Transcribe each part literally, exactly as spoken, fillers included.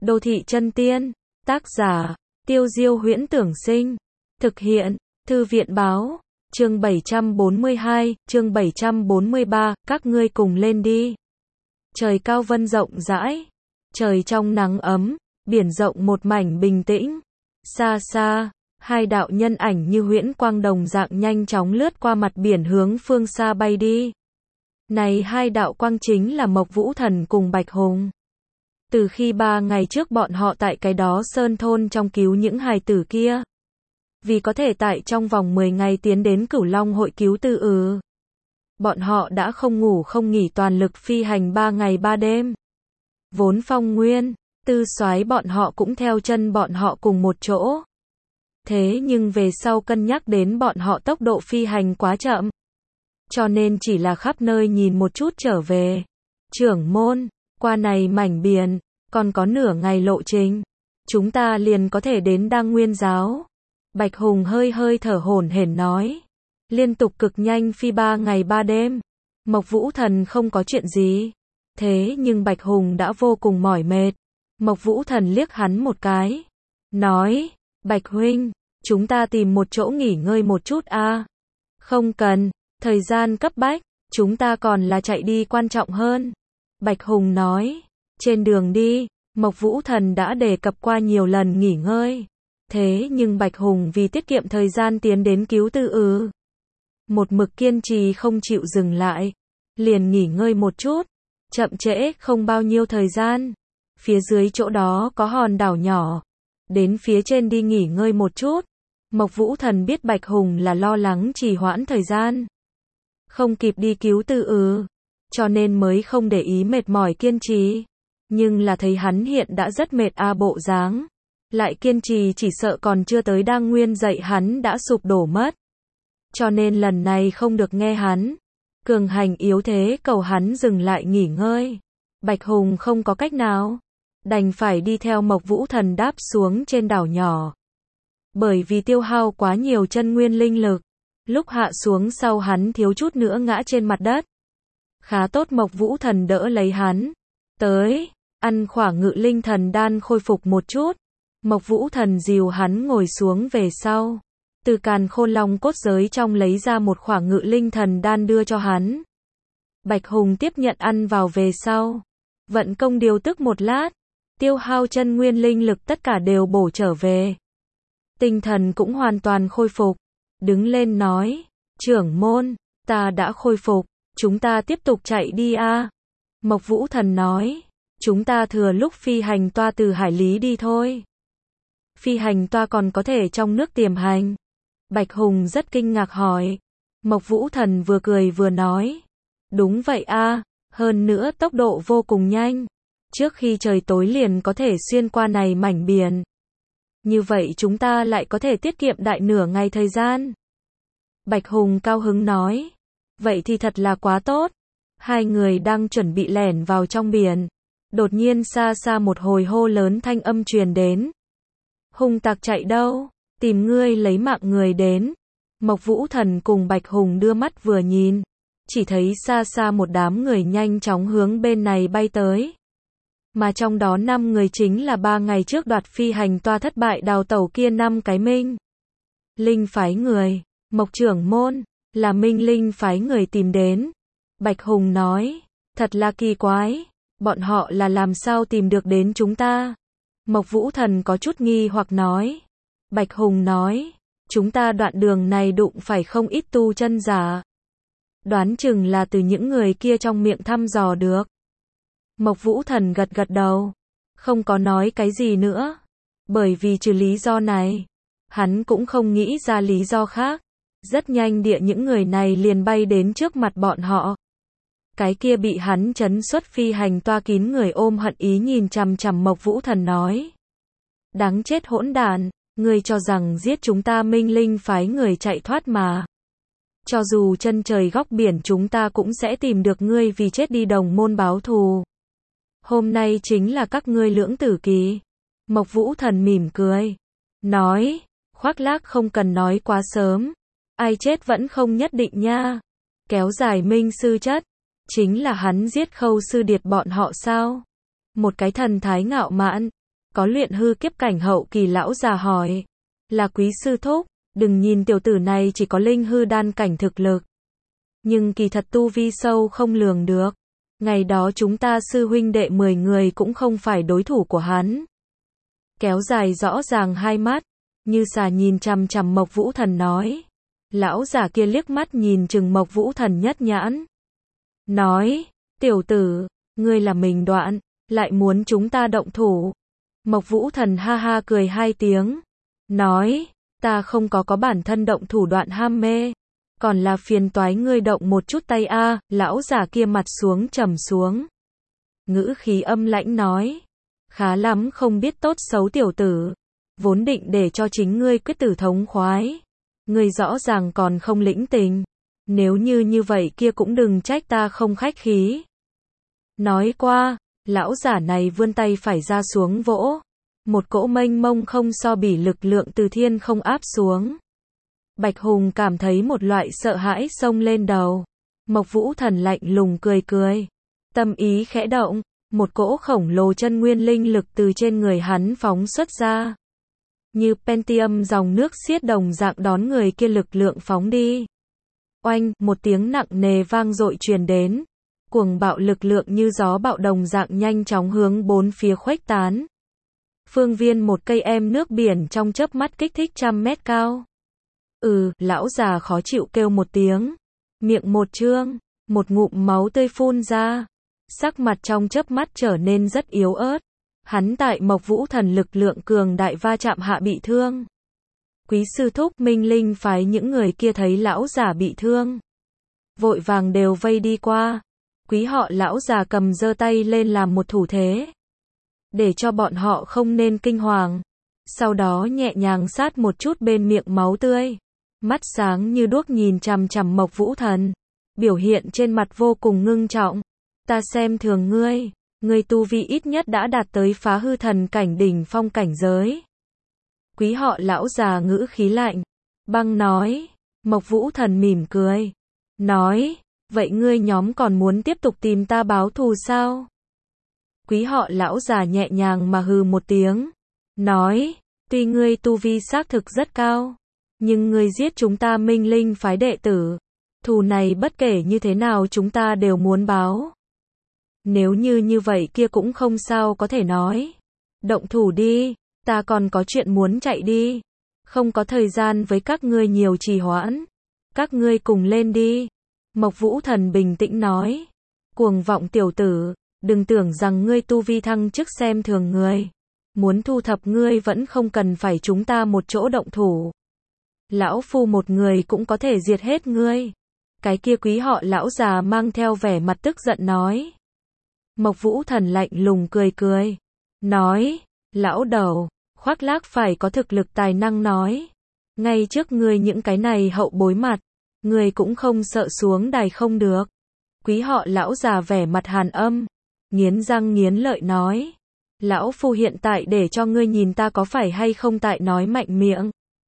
Đô thị chân tiên, tác giả, Tiêu Diêu Huyễn Tưởng Sinh, thực hiện, Thư viện Báo, chương bảy trăm bốn mươi hai, chương bảy trăm bốn mươi ba, các ngươi cùng lên đi. Trời cao vân rộng rãi, trời trong nắng ấm, biển rộng một mảnh bình tĩnh. Xa xa, hai đạo nhân ảnh như huyễn quang đồng dạng nhanh chóng lướt qua mặt biển hướng phương xa bay đi. Này hai đạo quang chính là Mộc Vũ Thần cùng Bạch Hùng. Từ khi ba ngày trước bọn họ tại cái đó sơn thôn trong cứu những hài tử kia. Vì có thể tại trong vòng mười ngày tiến đến Cửu Long hội cứu tư ừ. Bọn họ đã không ngủ không nghỉ toàn lực phi hành ba ngày ba đêm. Vốn Phong Nguyên, Tư Soái bọn họ cũng theo chân bọn họ cùng một chỗ. Thế nhưng về sau cân nhắc đến bọn họ tốc độ phi hành quá chậm. Cho nên chỉ là khắp nơi nhìn một chút trở về. Trưởng môn, qua này mảnh biển, còn có nửa ngày lộ trình. Chúng ta liền có thể đến Đăng Nguyên Giáo. Bạch Hùng hơi hơi thở hổn hển nói. Liên tục cực nhanh phi ba ngày ba đêm. Mộc Vũ Thần không có chuyện gì. Thế nhưng Bạch Hùng đã vô cùng mỏi mệt. Mộc Vũ Thần liếc hắn một cái. Nói, Bạch Huynh, chúng ta tìm một chỗ nghỉ ngơi một chút a. À? Không cần, thời gian cấp bách, chúng ta còn là chạy đi quan trọng hơn. Bạch Hùng nói, trên đường đi, Mộc Vũ Thần đã đề cập qua nhiều lần nghỉ ngơi. Thế nhưng Bạch Hùng vì tiết kiệm thời gian tiến đến cứu tư ừ. Một mực kiên trì không chịu dừng lại. Liền nghỉ ngơi một chút. Chậm trễ không bao nhiêu thời gian. Phía dưới chỗ đó có hòn đảo nhỏ. Đến phía trên đi nghỉ ngơi một chút. Mộc Vũ Thần biết Bạch Hùng là lo lắng trì hoãn thời gian. Không kịp đi cứu tư ừ. Cho nên mới không để ý mệt mỏi kiên trì. Nhưng là thấy hắn hiện đã rất mệt a à bộ dáng. Lại kiên trì chỉ sợ còn chưa tới Đăng Nguyên dậy hắn đã sụp đổ mất. Cho nên lần này không được nghe hắn. Cường hành yếu thế cầu hắn dừng lại nghỉ ngơi. Bạch Hùng không có cách nào. Đành phải đi theo Mộc Vũ Thần đáp xuống trên đảo nhỏ. Bởi vì tiêu hao quá nhiều chân nguyên linh lực. Lúc hạ xuống sau hắn thiếu chút nữa ngã trên mặt đất. Khá tốt Mộc Vũ Thần đỡ lấy hắn. Tới, ăn khỏa ngự linh thần đan khôi phục một chút. Mộc Vũ Thần dìu hắn ngồi xuống về sau. Từ càn khôn long cốt giới trong lấy ra một khỏa ngự linh thần đan đưa cho hắn. Bạch Hùng tiếp nhận ăn vào về sau. Vận công điều tức một lát. Tiêu hao chân nguyên linh lực tất cả đều bổ trở về. Tinh thần cũng hoàn toàn khôi phục. Đứng lên nói. Trưởng môn, ta đã khôi phục. Chúng ta tiếp tục chạy đi a. À? Mộc Vũ Thần nói. Chúng ta thừa lúc phi hành toa từ hải lý đi thôi. Phi hành toa còn có thể trong nước tiềm hành. Bạch Hùng rất kinh ngạc hỏi. Mộc Vũ Thần vừa cười vừa nói. Đúng vậy a, à, hơn nữa tốc độ vô cùng nhanh. Trước khi trời tối liền có thể xuyên qua này mảnh biển. Như vậy chúng ta lại có thể tiết kiệm đại nửa ngày thời gian. Bạch Hùng cao hứng nói. Vậy thì thật là quá tốt. Hai người đang chuẩn bị lẻn vào trong biển. Đột nhiên xa xa một hồi hô lớn thanh âm truyền đến. Hùng tặc chạy đâu? Tìm ngươi lấy mạng người đến. Mộc Vũ Thần cùng Bạch Hùng đưa mắt vừa nhìn. Chỉ thấy xa xa một đám người nhanh chóng hướng bên này bay tới. Mà trong đó năm người chính là ba ngày trước đoạt phi hành toa thất bại đào tẩu kia năm cái Minh Linh phái người. Mộc trưởng môn, là Minh Linh phái người tìm đến. Bạch Hùng nói, thật là kỳ quái. Bọn họ là làm sao tìm được đến chúng ta? Mộc Vũ Thần có chút nghi hoặc nói. Bạch Hùng nói, chúng ta đoạn đường này đụng phải không ít tu chân giả. Đoán chừng là từ những người kia trong miệng thăm dò được. Mộc Vũ Thần gật gật đầu. Không có nói cái gì nữa. Bởi vì trừ lý do này, hắn cũng không nghĩ ra lý do khác. Rất nhanh địa những người này liền bay đến trước mặt bọn họ. Cái kia bị hắn trấn xuất phi hành toa kín người ôm hận ý nhìn chằm chằm Mộc Vũ Thần nói. Đáng chết hỗn đản, ngươi cho rằng giết chúng ta Minh Linh phái người chạy thoát mà. Cho dù chân trời góc biển chúng ta cũng sẽ tìm được ngươi vì chết đi đồng môn báo thù. Hôm nay chính là các ngươi lưỡng tử kỳ. Mộc Vũ Thần mỉm cười. Nói, khoác lác không cần nói quá sớm. Ai chết vẫn không nhất định nha. Kéo dài Minh sư chất. Chính là hắn giết Khâu Sư Điệt bọn họ sao? Một cái thần thái ngạo mạn. có luyện hư kiếp cảnh hậu kỳ lão già hỏi. Là quý sư thúc, đừng nhìn tiểu tử này chỉ có linh hư đan cảnh thực lực. Nhưng kỳ thật tu vi sâu không lường được. Ngày đó chúng ta sư huynh đệ mười người cũng không phải đối thủ của hắn. Kéo dài rõ ràng hai mắt, như xà nhìn chằm chằm Mộc Vũ Thần nói. Lão giả kia liếc mắt nhìn chừng Mộc Vũ Thần nhất nhãn. Nói, tiểu tử, ngươi là mình đoạn, lại muốn chúng ta động thủ. Mộc Vũ Thần ha ha cười hai tiếng. Nói, ta không có có bản thân động thủ đoạn ham mê. Còn là phiền toái ngươi động một chút tay a. À, lão giả kia mặt xuống trầm xuống. Ngữ khí âm lãnh nói. Khá lắm không biết tốt xấu tiểu tử. Vốn định để cho chính ngươi quyết tử thống khoái. Ngươi rõ ràng còn không lĩnh tình. Nếu như như vậy kia cũng đừng trách ta không khách khí. Nói qua, lão giả này vươn tay phải ra xuống vỗ. Một cỗ mênh mông không so bỉ lực lượng từ thiên không áp xuống. Bạch Hùng cảm thấy một loại sợ hãi xông lên đầu. Mộc Vũ Thần lạnh lùng cười cười. Tâm ý khẽ động, một cỗ khổng lồ chân nguyên linh lực từ trên người hắn phóng xuất ra. Như Pentium dòng nước xiết đồng dạng đón người kia lực lượng phóng đi. Oanh, một tiếng nặng nề vang dội truyền đến. Cuồng bạo lực lượng như gió bạo đồng dạng nhanh chóng hướng bốn phía khuếch tán. Phương viên một cây em nước biển trong chớp mắt kích thích trăm mét cao. Ừ, lão già khó chịu kêu một tiếng. Miệng một trương, một ngụm máu tươi phun ra. Sắc mặt trong chớp mắt trở nên rất yếu ớt. Hắn tại Mộc Vũ Thần lực lượng cường đại va chạm hạ bị thương. Quý sư thúc Minh Linh phái những người kia thấy lão già bị thương. Vội vàng đều vây đi qua. Quý họ lão già cầm giơ tay lên làm một thủ thế. Để cho bọn họ không nên kinh hoàng. Sau đó nhẹ nhàng sát một chút bên miệng máu tươi. Mắt sáng như đuốc nhìn chằm chằm Mộc Vũ Thần. Biểu hiện trên mặt vô cùng ngưng trọng. Ta xem thường ngươi. Ngươi tu vi ít nhất đã đạt tới phá hư thần cảnh đỉnh phong cảnh giới. Quý họ lão già ngữ khí lạnh. Băng nói. Mộc Vũ Thần mỉm cười. Nói. Vậy ngươi nhóm còn muốn tiếp tục tìm ta báo thù sao? Quý họ lão già nhẹ nhàng mà hừ một tiếng. Nói. Tuy ngươi tu vi xác thực rất cao. Nhưng ngươi giết chúng ta Minh Linh phái đệ tử. Thù này bất kể như thế nào chúng ta đều muốn báo. Nếu như như vậy kia cũng không sao có thể nói. Động thủ đi, ta còn có chuyện muốn chạy đi. Không có thời gian với các ngươi nhiều trì hoãn. Các ngươi cùng lên đi. Mộc Vũ Thần bình tĩnh nói. Cuồng vọng tiểu tử, đừng tưởng rằng ngươi tu vi thăng chức xem thường ngươi. Muốn thu thập ngươi vẫn không cần phải chúng ta một chỗ động thủ. Lão phu một người cũng có thể diệt hết ngươi. Cái kia quý họ lão già mang theo vẻ mặt tức giận nói. Mộc Vũ Thần lạnh lùng cười cười. Nói, lão đầu, khoác lác phải có thực lực tài năng nói. Ngay trước ngươi những cái này hậu bối mặt, ngươi cũng không sợ xuống đài không được. Quý họ lão già vẻ mặt hàn âm, nghiến răng nghiến lợi nói. Lão phu hiện tại để cho ngươi nhìn ta có phải hay không tại nói mạnh miệng.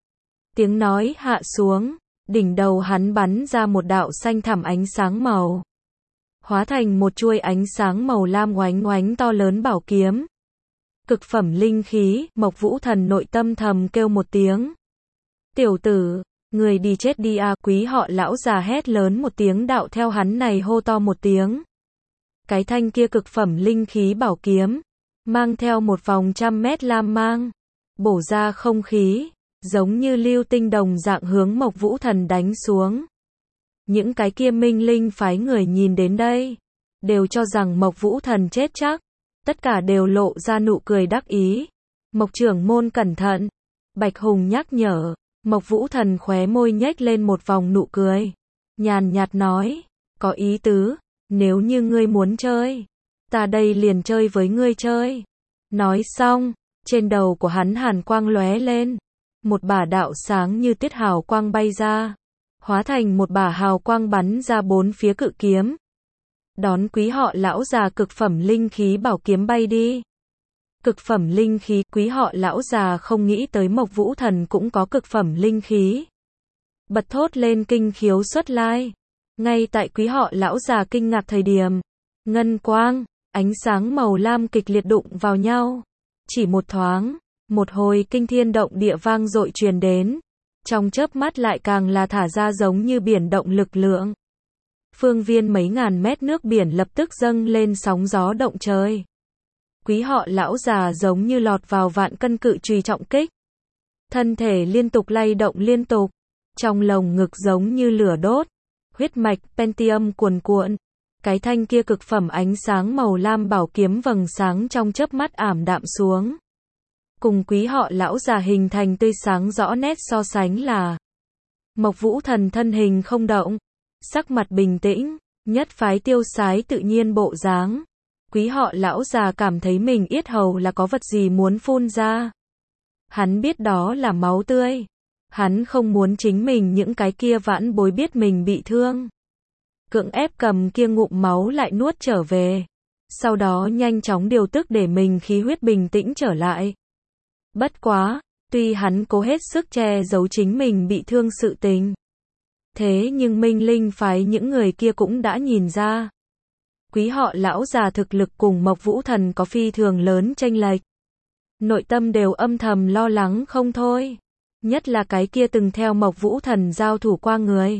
Tiếng nói hạ xuống, đỉnh đầu hắn bắn ra một đạo xanh thẳm ánh sáng màu. Hóa thành một chuôi ánh sáng màu lam oánh oánh to lớn bảo kiếm. Cực phẩm linh khí, Mộc Vũ Thần nội tâm thầm kêu một tiếng. Tiểu tử, người đi chết đi à, quý họ lão già hét lớn một tiếng đạo theo hắn này hô to một tiếng. Cái thanh kia cực phẩm linh khí bảo kiếm, mang theo một vòng trăm mét lam mang, bổ ra không khí, giống như lưu tinh đồng dạng hướng Mộc Vũ Thần đánh xuống. Những cái kia Minh Linh phái người nhìn đến đây, đều cho rằng Mộc Vũ Thần chết chắc, tất cả đều lộ ra nụ cười đắc ý. Mộc trưởng môn cẩn thận, Bạch Hùng nhắc nhở. Mộc Vũ Thần khóe môi nhếch lên một vòng nụ cười, nhàn nhạt nói, có ý tứ, nếu như ngươi muốn chơi, ta đây liền chơi với ngươi chơi. Nói xong, trên đầu của hắn hàn quang lóe lên, một bả đạo sáng như tiết hào quang bay ra, hóa thành một bả hào quang bắn ra bốn phía cự kiếm. Đón quý họ lão già cực phẩm linh khí bảo kiếm bay đi. Cực phẩm linh khí, quý họ lão già không nghĩ tới Mộc Vũ Thần cũng có cực phẩm linh khí. Bật thốt lên kinh khiếu xuất lai. Ngay tại quý họ lão già kinh ngạc thời điểm, ngân quang, ánh sáng màu lam kịch liệt đụng vào nhau. Chỉ một thoáng, một hồi kinh thiên động địa vang dội truyền đến, trong chớp mắt lại càng là thả ra giống như biển động lực lượng. Phương viên mấy ngàn mét nước biển lập tức dâng lên sóng gió động trời. Quý họ lão già giống như lọt vào vạn cân cự chùy trọng kích. Thân thể liên tục lay động liên tục, trong lồng ngực giống như lửa đốt, huyết mạch Pentium cuồn cuộn. Cái thanh kia cực phẩm ánh sáng màu lam bảo kiếm vầng sáng trong chớp mắt ảm đạm xuống. Cùng quý họ lão già hình thành tươi sáng rõ nét so sánh là Mộc Vũ Thần thân hình không động, sắc mặt bình tĩnh, nhất phái tiêu sái tự nhiên bộ dáng. Quý họ lão già cảm thấy mình yết hầu là có vật gì muốn phun ra. Hắn biết đó là máu tươi. Hắn không muốn chính mình những cái kia vãn bối biết mình bị thương. Cưỡng ép cầm kia ngụm máu lại nuốt trở về. Sau đó nhanh chóng điều tức để mình khí huyết bình tĩnh trở lại. Bất quá, tuy hắn cố hết sức che giấu chính mình bị thương sự tình. Thế nhưng Minh Linh phái những người kia cũng đã nhìn ra. Quý họ lão già thực lực cùng Mộc Vũ Thần có phi thường lớn chênh lệch. Nội tâm đều âm thầm lo lắng không thôi. Nhất là cái kia từng theo Mộc Vũ Thần giao thủ qua người.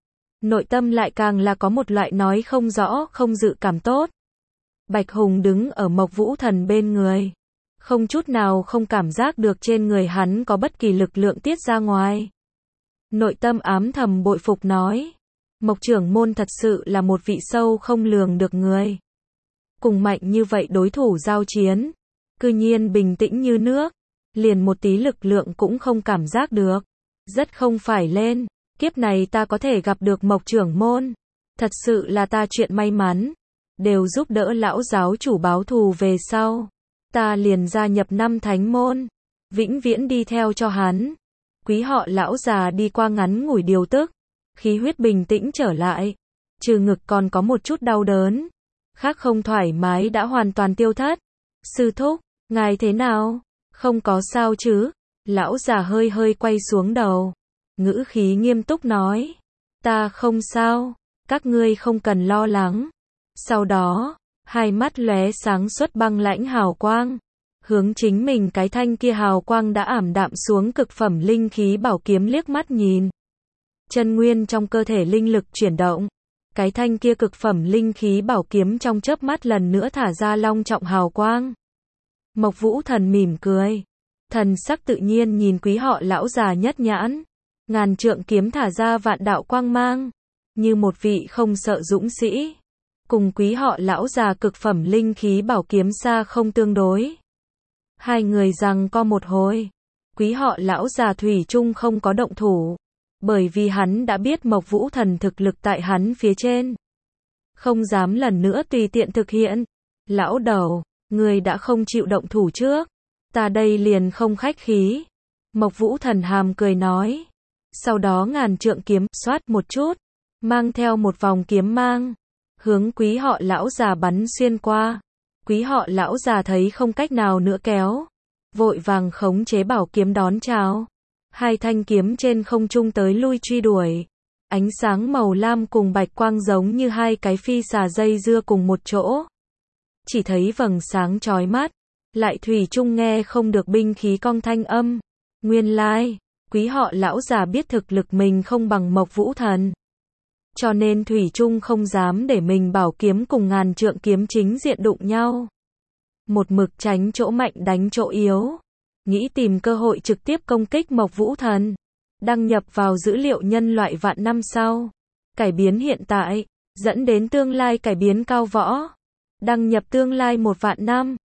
Nội tâm lại càng là có một loại nói không rõ không dự cảm tốt. Bạch Hùng đứng ở Mộc Vũ Thần bên người. Không chút nào không cảm giác được trên người hắn có bất kỳ lực lượng tiết ra ngoài. Nội tâm ám thầm bội phục nói. Mộc trưởng môn thật sự là một vị sâu không lường được người. Cùng mạnh như vậy đối thủ giao chiến. Cư nhiên bình tĩnh như nước. Liền một tí lực lượng cũng không cảm giác được. Rất không phải lên. Kiếp này ta có thể gặp được Mộc trưởng môn. Thật sự là ta chuyện may mắn. Đều giúp đỡ lão giáo chủ báo thù về sau. Ta liền gia nhập năm thánh môn. Vĩnh viễn đi theo cho hắn. Quý họ lão già đi qua ngắn ngủi điều tức. Khí huyết bình tĩnh trở lại. Trừ ngực còn có một chút đau đớn. Khác không thoải mái đã hoàn toàn tiêu thất. Sư thúc, ngài thế nào? Không có sao chứ? Lão già hơi hơi quay xuống đầu. Ngữ khí nghiêm túc nói. Ta không sao. Các ngươi không cần lo lắng. Sau đó, hai mắt lóe sáng xuất băng lãnh hào quang. Hướng chính mình cái thanh kia hào quang đã ảm đạm xuống cực phẩm linh khí bảo kiếm liếc mắt nhìn. Chân nguyên trong cơ thể linh lực chuyển động. Cái thanh kia cực phẩm linh khí bảo kiếm trong chớp mắt lần nữa thả ra long trọng hào quang. Mộc Vũ Thần mỉm cười. Thần sắc tự nhiên nhìn quý họ lão già nhất nhãn. Ngàn trượng kiếm thả ra vạn đạo quang mang. Như một vị không sợ dũng sĩ. Cùng quý họ lão già cực phẩm linh khí bảo kiếm xa không tương đối. Hai người giằng co một hồi. Quý họ lão già thủy chung không có động thủ. Bởi vì hắn đã biết Mộc Vũ Thần thực lực tại hắn phía trên. Không dám lần nữa tùy tiện thực hiện. Lão đầu, người đã không chịu động thủ trước. Ta đây liền không khách khí. Mộc Vũ Thần hàm cười nói. Sau đó ngàn trượng kiếm xoát một chút. Mang theo một vòng kiếm mang. Hướng quý họ lão già bắn xuyên qua. Quý họ lão già thấy không cách nào nữa kéo. Vội vàng khống chế bảo kiếm đón chào. Hai thanh kiếm trên không trung tới lui truy đuổi. Ánh sáng màu lam cùng bạch quang giống như hai cái phi xà dây dưa cùng một chỗ. Chỉ thấy vầng sáng chói mắt. Lại thủy chung nghe không được binh khí cong thanh âm. Nguyên lai, quý họ lão già biết thực lực mình không bằng Mộc Vũ Thần. Cho nên thủy chung không dám để mình bảo kiếm cùng ngàn trượng kiếm chính diện đụng nhau. Một mực tránh chỗ mạnh đánh chỗ yếu. Nghĩ tìm cơ hội trực tiếp công kích Mộc Vũ Thần. Đăng nhập vào dữ liệu nhân loại vạn năm sau. Cải biến hiện tại, dẫn đến tương lai cải biến cao võ. Đăng nhập tương lai một vạn năm.